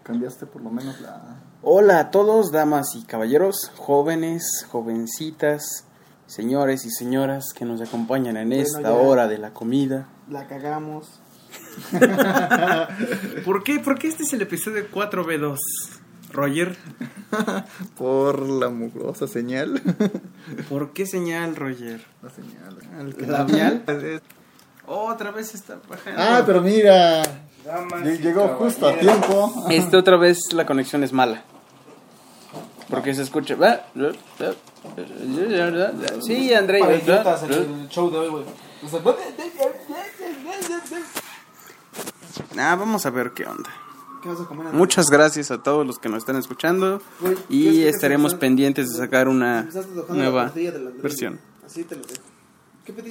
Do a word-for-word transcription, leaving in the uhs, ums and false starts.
Cambiaste por lo menos la... Hola a todos, damas y caballeros, jóvenes, jovencitas, señores y señoras que nos acompañan en Bueno, esta ya. hora de la comida. La cagamos. ¿Por qué? Porque este es el episodio cuatro B dos. Roger. Por la mugrosa señal. ¿Por qué señal, Roger? La señal. ¿Labial? Otra vez está bajando. Ah, pero mira. Damas Ll- y Llegó justo a caballeros. tiempo. Este otra vez la conexión es mala. Porque se escucha. Sí, André. Para idiotas, el, el show de hoy, güey. O sea, Ah, vamos a ver qué onda. ¿qué vas a comer? Muchas gracias a todos los que nos están escuchando. Güey, ¿quieres Y que te estaremos empezaste- pendientes de sacar una empezaste tocando la nueva tortilla del Andrés, versión. güey. Así te lo dejo.